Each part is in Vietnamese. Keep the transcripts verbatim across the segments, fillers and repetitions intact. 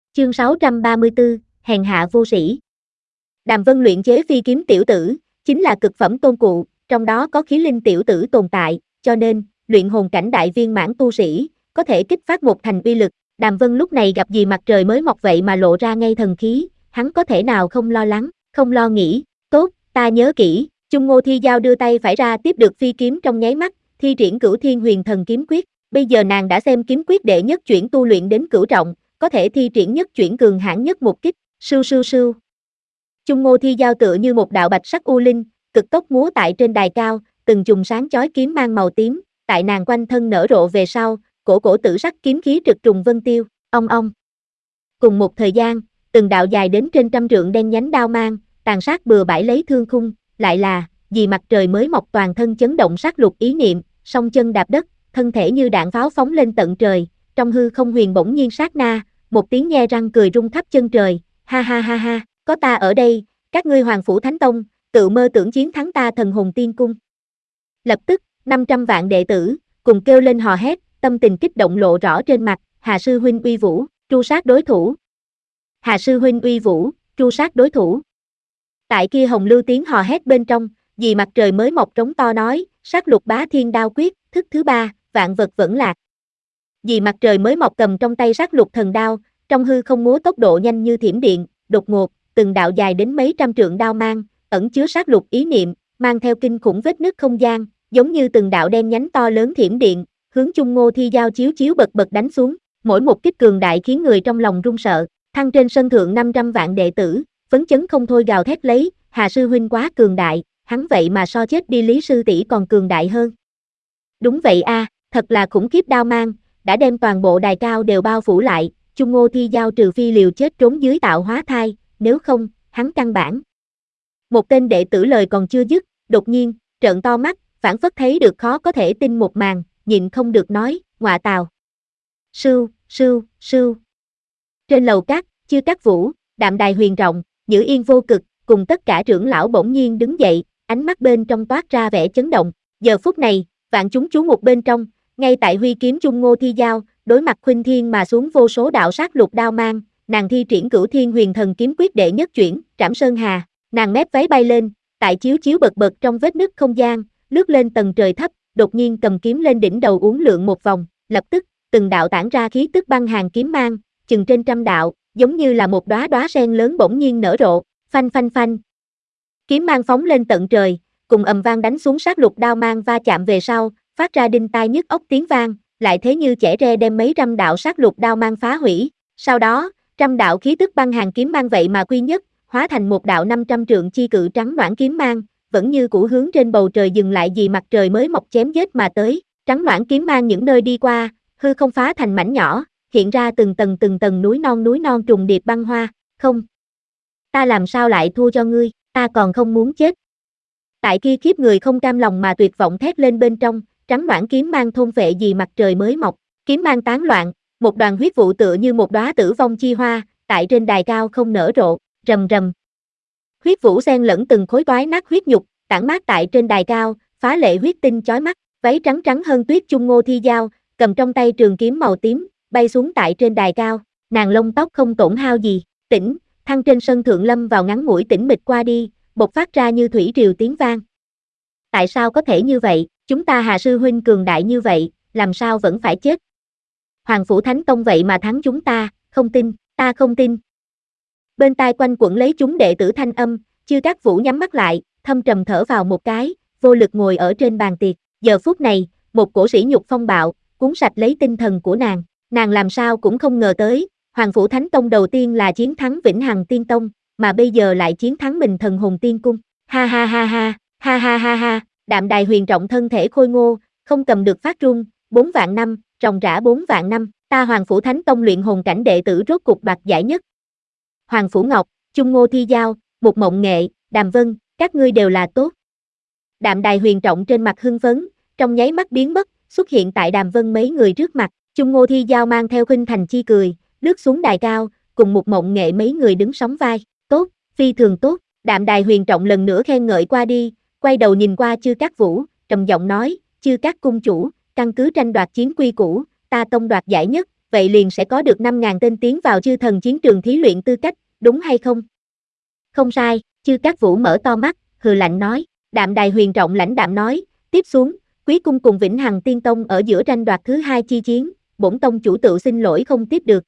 Chương sáu trăm ba mươi tư, hèn hạ vô sĩ. Đàm Vân luyện chế phi kiếm tiểu tử, chính là cực phẩm tôn cụ, trong đó có khí linh tiểu tử tồn tại, cho nên, luyện hồn cảnh đại viên mãn tu sĩ, có thể kích phát một thành uy lực. Đàm Vân lúc này gặp gì mặt trời mới mọc vậy mà lộ ra ngay thần khí, hắn có thể nào không lo lắng, không lo nghĩ, tốt, ta nhớ kỹ. Chung Ngô Thi Giao đưa tay phải ra tiếp được phi kiếm trong nháy mắt, thi triển Cửu Thiên Huyền Thần Kiếm Quyết, bây giờ nàng đã xem kiếm quyết đệ nhất chuyển tu luyện đến cửu trọng, có thể thi triển nhất chuyển cường hãn nhất một kích, sưu sưu sưu. Chung Ngô Thi Giao tựa như một đạo bạch sắc u linh, cực tốc múa tại trên đài cao, từng chùm sáng chói kiếm mang màu tím, tại nàng quanh thân nở rộ về sau, cổ cổ tử sắc kiếm khí trực trùng vân tiêu, ong ong. Cùng một thời gian, từng đạo dài đến trên trăm trượng đen nhánh đao mang, tàn sát bừa bãi lấy thương khung, lại là, vì mặt trời mới mọc toàn thân chấn động sát lục ý niệm, song chân đạp đất, thân thể như đạn pháo phóng lên tận trời, trong hư không huyền bỗng nhiên sát na, một tiếng nhe răng cười rung khắp chân trời, ha ha ha ha, có ta ở đây, các ngươi Hoàng Phủ Thánh Tông, tự mơ tưởng chiến thắng ta Thần Hồn Tiên Cung. Lập tức, năm trăm vạn đệ tử, cùng kêu lên hò hét, tâm tình kích động lộ rõ trên mặt, Hà Sư Huynh uy vũ, tru sát đối thủ. Hà Sư Huynh uy vũ, tru sát đối thủ. Tại kia hồng lưu tiếng hò hét bên trong, vì mặt trời mới mọc trống to nói, sát lục bá thiên đao quyết, thức thứ ba, vạn vật vẫn lạc. Vì mặt trời mới mọc cầm trong tay sát lục thần đao, trong hư không múa tốc độ nhanh như thiểm điện, đột ngột, từng đạo dài đến mấy trăm trượng đao mang, ẩn chứa sát lục ý niệm, mang theo kinh khủng vết nứt không gian, giống như từng đạo đen nhánh to lớn thiểm điện, hướng Chung Ngô Thi Giao chiếu chiếu bật bật đánh xuống, mỗi một kích cường đại khiến người trong lòng run sợ. Thăng trên sân thượng năm trăm vạn đệ tử, phấn chấn không thôi gào thét lấy, Hà Sư Huynh quá cường đại, hắn vậy mà so chết đi Lý Sư tỷ còn cường đại hơn. Đúng vậy a, à, thật là khủng khiếp đao mang, đã đem toàn bộ đài cao đều bao phủ lại, Chung Ngô Thi Giao trừ phi liều chết trốn dưới tạo hóa thai, nếu không, hắn căn bản. Một tên đệ tử lời còn chưa dứt, đột nhiên, trợn to mắt, phảng phất thấy được khó có thể tin một màn, nhịn không được nói, ngọa tào. Sưu, sưu, sưu. Trên lầu cát, Chư Cát Vũ, Đạm Đài Huyền Trọng, Nhữ Yên Vô Cực, cùng tất cả trưởng lão bỗng nhiên đứng dậy, ánh mắt bên trong toát ra vẻ chấn động. Giờ phút này, vạn chúng chú mục bên trong, ngay tại huy kiếm Chung Ngô Thi Giao, đối mặt khuynh thiên mà xuống vô số đạo sát lục đao mang, nàng thi triển Cửu Thiên Huyền Thần Kiếm Quyết đệ nhất chuyển, trảm sơn hà, nàng mép váy bay lên, tại chiếu chiếu bật bật trong vết nứt không gian, lướt lên tầng trời thấp, đột nhiên cầm kiếm lên đỉnh đầu uốn lượn một vòng, lập tức, từng đạo tản ra khí tức băng hàn kiếm mang, chừng trên trăm đạo, giống như là một đóa đóa sen lớn bỗng nhiên nở rộ, phanh phanh phanh. Kiếm mang phóng lên tận trời, cùng ầm vang đánh xuống sát lục đao mang va chạm về sau, phát ra đinh tai nhức óc tiếng vang, lại thế như chẻ re đem mấy trăm đạo sát lục đao mang phá hủy. Sau đó, trăm đạo khí tức băng hàn kiếm mang vậy mà quy nhất, hóa thành một đạo năm trăm trượng chi cự trắng loãng kiếm mang, vẫn như cũ hướng trên bầu trời dừng lại vì mặt trời mới mọc chém giết mà tới. Trắng loãng kiếm mang những nơi đi qua, hư không phá thành mảnh nhỏ, hiện ra từng tầng từng tầng núi non núi non trùng điệp băng hoa. Không, ta làm sao lại thua cho ngươi, ta còn không muốn chết. Tại kia kiếp người không cam lòng mà tuyệt vọng thét lên bên trong, trắng loãng kiếm mang thôn phệ vì mặt trời mới mọc, kiếm mang tán loạn, một đoàn huyết vụ tựa như một đóa tử vong chi hoa, tại trên đài cao không nở rộ, rầm rầm. Huyết vũ xen lẫn từng khối toái nát huyết nhục, tản mát tại trên đài cao, phá lệ huyết tinh chói mắt, váy trắng trắng hơn tuyết Chung Ngô Thi Giao, cầm trong tay trường kiếm màu tím, bay xuống tại trên đài cao, nàng lông tóc không tổn hao gì, tĩnh, thăng trên sân thượng lâm vào ngắn ngủi tĩnh mịch qua đi, bộc phát ra như thủy triều tiếng vang. Tại sao có thể như vậy, chúng ta Hà Sư Huynh cường đại như vậy, làm sao vẫn phải chết? Hoàng Phủ Thánh Tông vậy mà thắng chúng ta, không tin, ta không tin. Bên tai quanh quẩn lấy chúng đệ tử thanh âm, Chư Cát Vũ nhắm mắt lại, thâm trầm thở vào một cái, vô lực ngồi ở trên bàn tiệc. Giờ phút này, một cổ sỉ nhục phong bạo, cuốn sạch lấy tinh thần của nàng. Nàng làm sao cũng không ngờ tới, Hoàng Phủ Thánh Tông đầu tiên là chiến thắng Vĩnh Hằng Tiên Tông, mà bây giờ lại chiến thắng mình Thần Hồn Tiên Cung. Ha ha ha ha, ha ha ha ha, Đạm Đài Huyền Trọng thân thể khôi ngô, không cầm được phát run, bốn vạn năm, ròng rã bốn vạn năm, ta Hoàng Phủ Thánh Tông luyện hồn cảnh đệ tử rốt cục bạc giải nhất. Hoàng Phủ Ngọc, Chung Ngô Thi Giao, Mục Mộng Nghệ, Đàm Vân, các ngươi đều là tốt. Đạm Đài Huyền Trọng trên mặt hưng phấn, trong nháy mắt biến mất, xuất hiện tại Đàm Vân mấy người trước mặt, Chung Ngô Thi Giao mang theo khinh thành chi cười, lướt xuống đài cao, cùng Mục Mộng Nghệ mấy người đứng sóng vai, tốt, phi thường tốt. Đạm Đài Huyền Trọng lần nữa khen ngợi qua đi, quay đầu nhìn qua Chư Cát Vũ, trầm giọng nói, Chư Cát cung chủ, căn cứ tranh đoạt chiến quy cũ, ta tông đoạt giải nhất, vậy liền sẽ có được năm ngàn tên tiến vào chư thần chiến trường thí luyện tư cách, đúng hay không? Không sai, Chư Cát Vũ mở to mắt, hừ lạnh nói. Đạm Đài Huyền Trọng lãnh đạm nói, tiếp xuống, Quý cung cùng Vĩnh Hằng Tiên Tông ở giữa tranh đoạt thứ hai chi chiến, bổn tông chủ tự xin lỗi không tiếp được.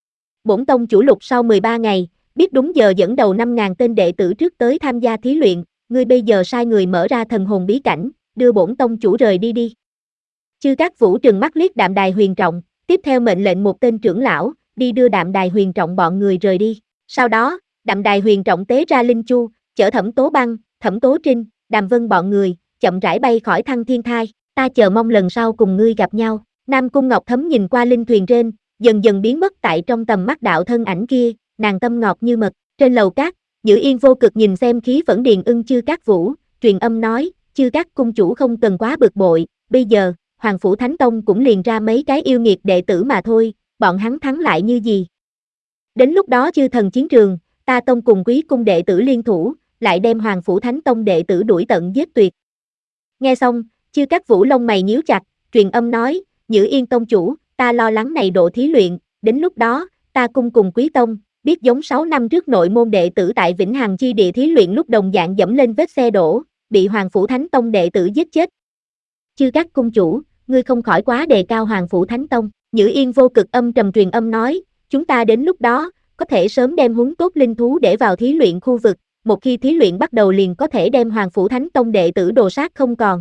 Bổn tông chủ Lục sau mười ba ngày, biết đúng giờ dẫn đầu năm ngàn tên đệ tử trước tới tham gia thí luyện, ngươi bây giờ sai người mở ra thần hồn bí cảnh, đưa bổn tông chủ rời đi đi. Chư Cát Vũ trừng mắt liếc Đạm Đài Huyền Trọng, tiếp theo mệnh lệnh một tên trưởng lão, đi đưa Đạm Đài Huyền Trọng bọn người rời đi. Sau đó, Đạm Đài Huyền Trọng tế ra linh chu, chở Thẩm Tố Băng, Thẩm Tố Trinh, Đàm Vân bọn người, chậm rãi bay khỏi Thăng Thiên Thai, ta chờ mong lần sau cùng ngươi gặp nhau. Nam Cung Ngọc Thấm nhìn qua linh thuyền trên, dần dần biến mất tại trong tầm mắt đạo thân ảnh kia, nàng tâm ngọt như mật. Trên lầu cát, Nhữ Yên vô cực nhìn xem khí phẫn điền ưng Chư Cát Vũ, truyền âm nói, Chư Cát cung chủ không cần quá bực bội, bây giờ, Hoàng Phủ Thánh Tông cũng liền ra mấy cái yêu nghiệt đệ tử mà thôi, bọn hắn thắng lại như gì. Đến lúc đó chư thần chiến trường, ta tông cùng Quý cung đệ tử liên thủ, lại đem Hoàng Phủ Thánh Tông đệ tử đuổi tận giết tuyệt. Nghe xong, Chư Cát Vũ lông mày nhíu chặt, truyền âm nói, Nhữ Yên tông chủ, ta lo lắng này độ thí luyện, đến lúc đó, ta cung cùng Quý tông, biết giống sáu năm trước nội môn đệ tử tại Vĩnh Hằng chi địa thí luyện lúc đồng dạng dẫm lên vết xe đổ, bị Hoàng Phủ Thánh Tông đệ tử giết chết. Chư Cát cung chủ, ngươi không khỏi quá đề cao Hoàng Phủ Thánh Tông. Nhữ Yên vô cực âm trầm truyền âm nói, chúng ta đến lúc đó, có thể sớm đem huấn tốt linh thú để vào thí luyện khu vực, một khi thí luyện bắt đầu liền có thể đem Hoàng Phủ Thánh Tông đệ tử đồ sát không còn.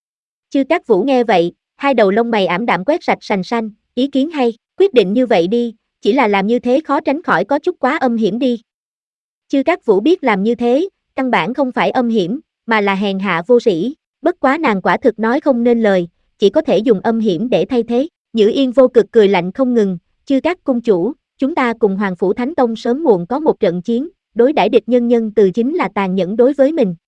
Chư Cát Vũ nghe vậy, hai đầu lông mày ảm đạm quét sạch sành xanh, ý kiến hay, quyết định như vậy đi, chỉ là làm như thế khó tránh khỏi có chút quá âm hiểm đi. Chư Cát Vũ biết làm như thế, căn bản không phải âm hiểm, mà là hèn hạ vô sĩ, bất quá nàng quả thực nói không nên lời, chỉ có thể dùng âm hiểm để thay thế. Nhữ Yên vô cực cười lạnh không ngừng, Chư Cát cung chủ, chúng ta cùng Hoàng Phủ Thánh Tông sớm muộn có một trận chiến, đối đãi địch nhân nhân từ chính là tàn nhẫn đối với mình,